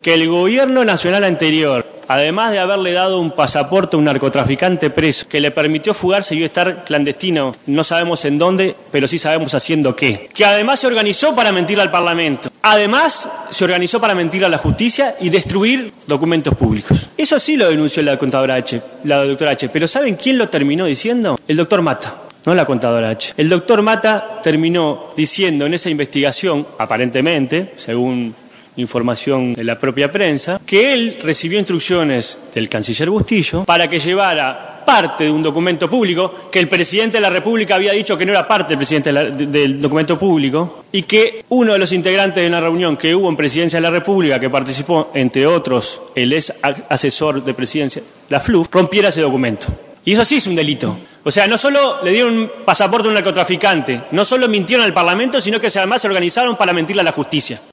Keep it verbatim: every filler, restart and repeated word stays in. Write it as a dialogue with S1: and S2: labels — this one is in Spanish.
S1: que el gobierno nacional anterior, además de haberle dado un pasaporte a un narcotraficante preso, que le permitió fugarse y estar clandestino, no sabemos en dónde, pero sí sabemos haciendo qué, que además se organizó para mentir al Parlamento, además se organizó para mentir a la justicia y destruir documentos públicos. Eso sí lo denunció la contadora H, la doctora H, pero ¿saben quién lo terminó diciendo? El doctor Mata. No la contadora H. El doctor Mata terminó diciendo en esa investigación, aparentemente, según información de la propia prensa, que él recibió instrucciones del canciller Bustillo para que llevara parte de un documento público, que el presidente de la República había dicho que no era parte del, presidente de la, de, del documento público, y que uno de los integrantes de una reunión que hubo en Presidencia de la República, que participó, entre otros, el ex asesor de Presidencia, la F L U, rompiera ese documento. Y eso sí es un delito. O sea, no solo le dieron un pasaporte a un narcotraficante, no solo mintieron al Parlamento, sino que además se organizaron para mentirle a la justicia.